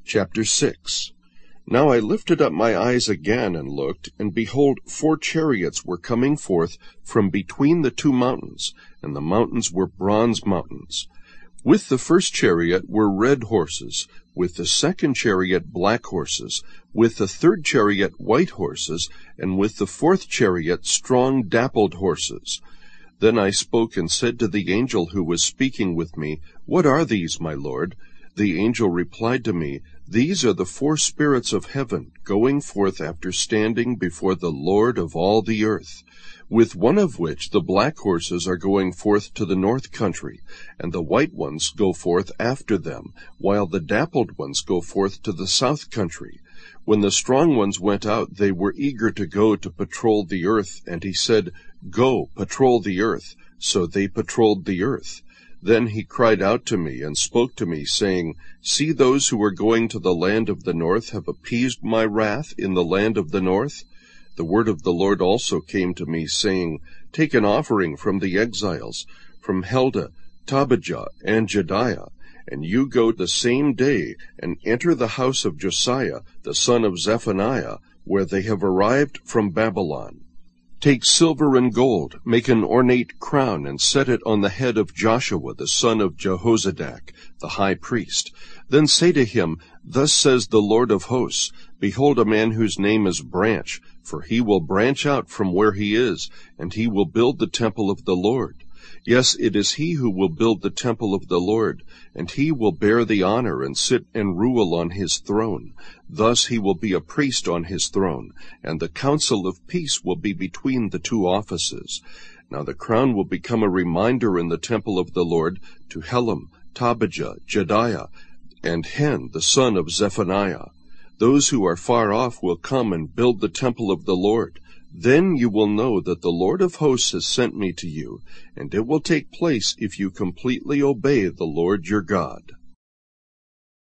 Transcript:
Chapter 6. Now I lifted up my eyes again and looked, and behold, 4 chariots were coming forth from between the 2 mountains, and the mountains were bronze mountains. With the first chariot were red horses, with the second chariot black horses, with the third chariot white horses, and with the fourth chariot strong dappled horses. Then I spoke and said to the angel who was speaking with me, What are these, my Lord? The angel replied to me, These are the 4 spirits of heaven, going forth after standing before the Lord of all the earth, with one of which the black horses are going forth to the north country, and the white ones go forth after them, while the dappled ones go forth to the south country. When the strong ones went out, they were eager to go to patrol the earth, and he said, Go, patrol the earth. So they patrolled the earth. Then he cried out to me and spoke to me, saying, See, those who are going to the land of the north have appeased my wrath in the land of the north. The word of the Lord also came to me, saying, Take an offering from the exiles, from Heldah, Tobijah, and Jedaiah, and you go the same day and enter the house of Josiah, the son of Zephaniah, where they have arrived from Babylon. Take silver and gold, make an ornate crown, and set it on the head of Joshua, the son of Jehozadak, the high priest. Then say to him, Thus says the Lord of hosts, Behold a man whose name is Branch, for he will branch out from where he is, and he will build the temple of the Lord. Yes, it is he who will build the temple of the Lord, and he will bear the honor and sit and rule on his throne. Thus he will be a priest on his throne, and the council of peace will be between the 2 offices. Now the crown will become a reminder in the temple of the Lord to Helem, Tobijah, Jedaiah, and Hen, the son of Zephaniah. Those who are far off will come and build the temple of the Lord. Then you will know that the Lord of hosts has sent me to you, and it will take place if you completely obey the Lord your God.